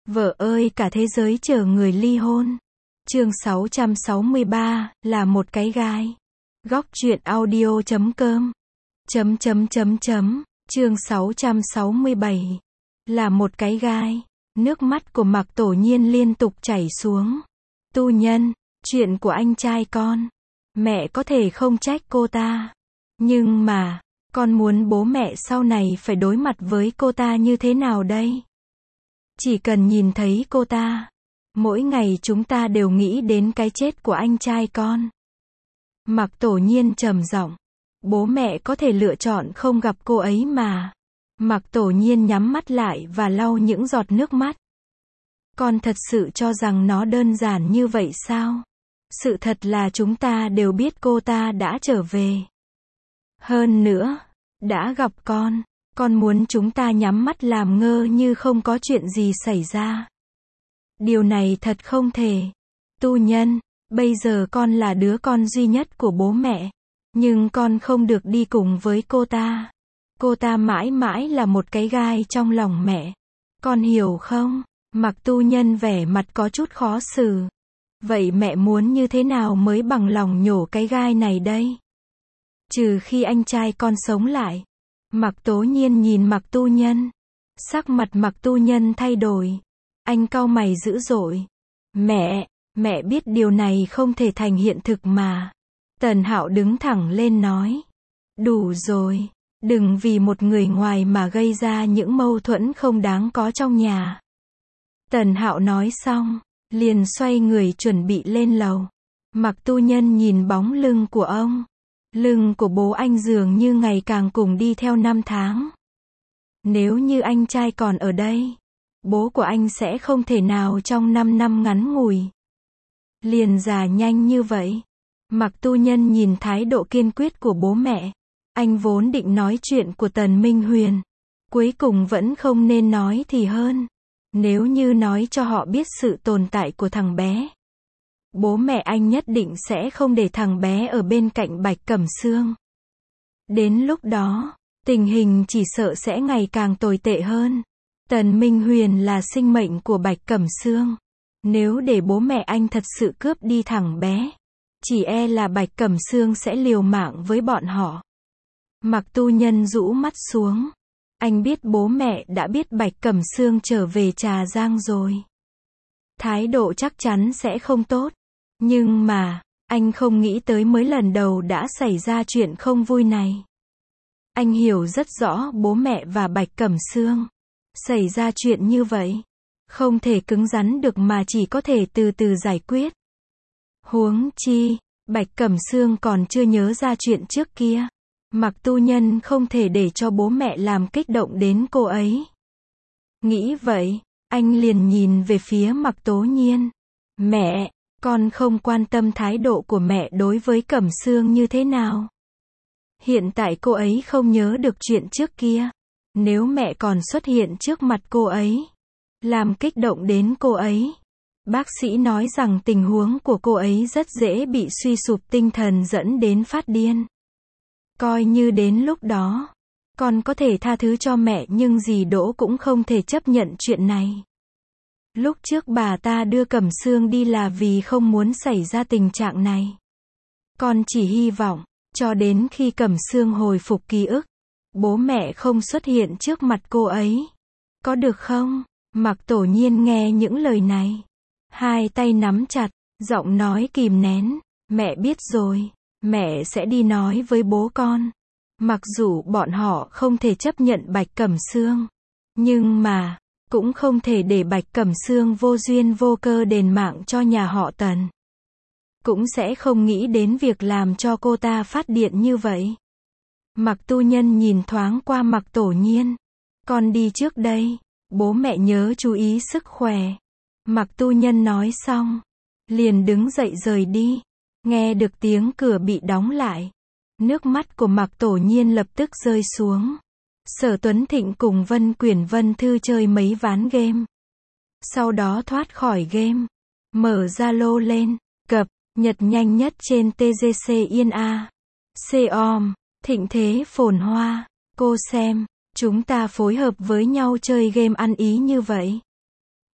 Vợ ơi cả thế giới chờ người ly hôn. Chương 663, là một cái gai. Góc truyện audio.com. Chương 667. Là một cái gai. Nước mắt của Mạc Tổ Nhiên liên tục chảy xuống. Tu Nhân, chuyện của anh trai con. Mẹ có thể không trách cô ta. Nhưng mà, con muốn bố mẹ sau này phải đối mặt với cô ta như thế nào đây? Chỉ cần nhìn thấy cô ta, mỗi ngày chúng ta đều nghĩ đến cái chết của anh trai con. Mạc Tổ Nhiên trầm giọng, bố mẹ có thể lựa chọn không gặp cô ấy mà. Mạc Tổ Nhiên nhắm mắt lại và lau những giọt nước mắt. Con thật sự cho rằng nó đơn giản như vậy sao? Sự thật là chúng ta đều biết cô ta đã trở về. Hơn nữa, đã gặp con muốn chúng ta nhắm mắt làm ngơ như không có chuyện gì xảy ra. Điều này thật không thể. Tu Nhân, bây giờ con là đứa con duy nhất của bố mẹ, nhưng con không được đi cùng với cô ta. Cô ta mãi mãi là một cái gai trong lòng mẹ. Con hiểu không? Mạc Tu Nhân vẻ mặt có chút khó xử. Vậy mẹ muốn như thế nào mới bằng lòng nhổ cái gai này đây? Trừ khi anh trai con sống lại. Mạc Tố Nhiên nhìn Mạc Tu Nhân. Sắc mặt Mạc Tu Nhân thay đổi. Anh cau mày dữ dội. Mẹ biết điều này không thể thành hiện thực mà. Tần Hạo đứng thẳng lên nói. Đủ rồi, đừng vì một người ngoài mà gây ra những mâu thuẫn không đáng có trong nhà. Tần Hạo nói xong, liền xoay người chuẩn bị lên lầu. Mạc Tu Nhân nhìn bóng lưng của ông. Lưng của bố anh dường như ngày càng cùng đi theo năm tháng. Nếu như anh trai còn ở đây, bố của anh sẽ không thể nào trong 5 năm ngắn ngủi liền già nhanh như vậy. Mạc Tu Nhân nhìn thái độ kiên quyết của bố mẹ. Anh vốn định nói chuyện của Tần Minh Huyền. Cuối cùng vẫn không nên nói thì hơn. Nếu như nói cho họ biết sự tồn tại của thằng bé, bố mẹ anh nhất định sẽ không để thằng bé ở bên cạnh Bạch Cẩm Sương. Đến lúc đó, tình hình chỉ sợ sẽ ngày càng tồi tệ hơn. Tần Minh Huyền là sinh mệnh của Bạch Cẩm Sương. Nếu để bố mẹ anh thật sự cướp đi thằng bé, chỉ e là Bạch Cẩm Sương sẽ liều mạng với bọn họ. Mạc Tu Nhân rũ mắt xuống. Anh biết bố mẹ đã biết Bạch Cẩm Sương trở về Trà Giang rồi. Thái độ chắc chắn sẽ không tốt. Nhưng mà, anh không nghĩ tới mới lần đầu đã xảy ra chuyện không vui này. Anh hiểu rất rõ bố mẹ và Bạch Cẩm Sương. Xảy ra chuyện như vậy, không thể cứng rắn được mà chỉ có thể từ từ giải quyết. Huống chi, Bạch Cẩm Sương còn chưa nhớ ra chuyện trước kia. Mạc Tu Nhân không thể để cho bố mẹ làm kích động đến cô ấy. Nghĩ vậy, anh liền nhìn về phía Mạc Tố Nhiên. Mẹ, con không quan tâm thái độ của mẹ đối với Cẩm Sương như thế nào. Hiện tại cô ấy không nhớ được chuyện trước kia. Nếu mẹ còn xuất hiện trước mặt cô ấy, làm kích động đến cô ấy, bác sĩ nói rằng tình huống của cô ấy rất dễ bị suy sụp tinh thần dẫn đến phát điên. Coi như đến lúc đó, con có thể tha thứ cho mẹ nhưng dì Đỗ cũng không thể chấp nhận chuyện này. Lúc trước bà ta đưa Cẩm Sương đi là vì không muốn xảy ra tình trạng này. Con chỉ hy vọng, cho đến khi Cẩm Sương hồi phục ký ức, bố mẹ không xuất hiện trước mặt cô ấy. Có được không? Mạc Tổ Nhiên nghe những lời này, hai tay nắm chặt, giọng nói kìm nén. Mẹ biết rồi, mẹ sẽ đi nói với bố con. Mặc dù bọn họ không thể chấp nhận Bạch Cẩm Sương, nhưng mà, cũng không thể để Bạch Cẩm Sương vô duyên vô cơ đền mạng cho nhà họ Tần. Cũng sẽ không nghĩ đến việc làm cho cô ta phát điện như vậy. Mạc Tu Nhân nhìn thoáng qua Mạc Tổ Nhiên. Con đi trước đây, bố mẹ nhớ chú ý sức khỏe. Mạc Tu Nhân nói xong, liền đứng dậy rời đi. Nghe được tiếng cửa bị đóng lại, nước mắt của Mạc Tổ Nhiên lập tức rơi xuống. Sở Tuấn Thịnh cùng Vân Quyển Vân Thư chơi mấy ván game. Sau đó thoát khỏi game, mở Zalo lên, cập nhật nhanh nhất trên TGC Yên A. Xeom, thịnh thế phồn hoa. Cô xem, chúng ta phối hợp với nhau chơi game ăn ý như vậy.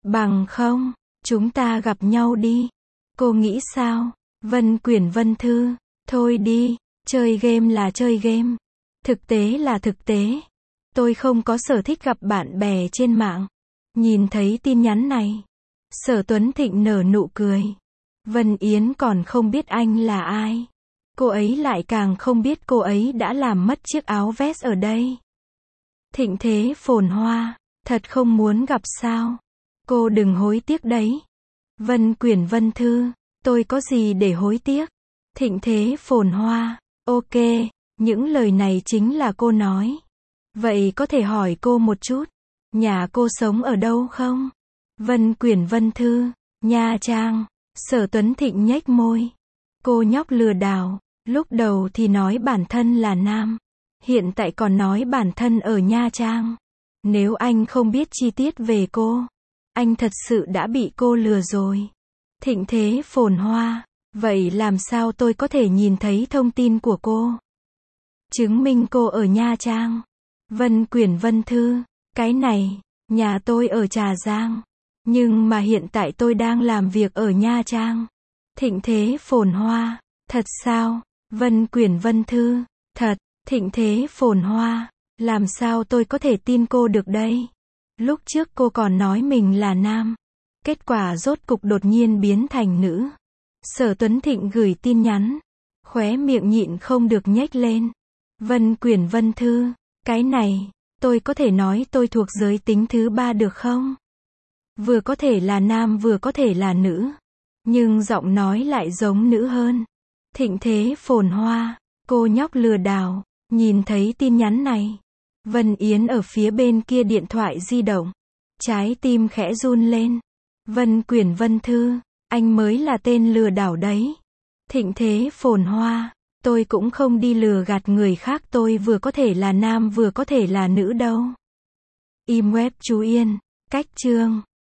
Bằng không, chúng ta gặp nhau đi. Cô nghĩ sao? Vân Quyển Vân Thư, thôi đi, chơi game là chơi game. Thực tế là thực tế. Tôi không có sở thích gặp bạn bè trên mạng. Nhìn thấy tin nhắn này, Sở Tuấn Thịnh nở nụ cười. Vân Yến còn không biết anh là ai. Cô ấy lại càng không biết cô ấy đã làm mất chiếc áo vest ở đây. Thịnh thế phồn hoa, thật không muốn gặp sao. Cô đừng hối tiếc đấy. Vân Quyển Vân Thư, tôi có gì để hối tiếc. Thịnh thế phồn hoa, ok, những lời này chính là cô nói. Vậy có thể hỏi cô một chút, nhà cô sống ở đâu không? Vân Quyển Vân Thư, Nha Trang. Sở Tuấn Thịnh nhếch môi. Cô nhóc lừa đảo, lúc đầu thì nói bản thân là nam, hiện tại còn nói bản thân ở Nha Trang. Nếu anh không biết chi tiết về cô, anh thật sự đã bị cô lừa rồi. Thịnh thế phồn hoa, vậy làm sao tôi có thể nhìn thấy thông tin của cô? Chứng minh cô ở Nha Trang. Vân Quyển Vân Thư, cái này, nhà tôi ở Trà Giang. Nhưng mà hiện tại tôi đang làm việc ở Nha Trang. Thịnh thế phồn hoa, thật sao? Vân Quyển Vân Thư, thật, thịnh thế phồn hoa, làm sao tôi có thể tin cô được đây? Lúc trước cô còn nói mình là nam, kết quả rốt cục đột nhiên biến thành nữ. Sở Tuấn Thịnh gửi tin nhắn, khóe miệng nhịn không được nhếch lên. Vân Quyển Vân Thư, cái này, tôi có thể nói tôi thuộc giới tính thứ 3 được không? Vừa có thể là nam vừa có thể là nữ, nhưng giọng nói lại giống nữ hơn. Thịnh thế phồn hoa, cô nhóc lừa đảo, nhìn thấy tin nhắn này. Vân Yến ở phía bên kia điện thoại di động, trái tim khẽ run lên. Vân Quyển Vân Thư, anh mới là tên lừa đảo đấy. Thịnh thế phồn hoa, tôi cũng không đi lừa gạt người khác, tôi vừa có thể là nam vừa có thể là nữ đâu. Im web chú Yên, cách chương.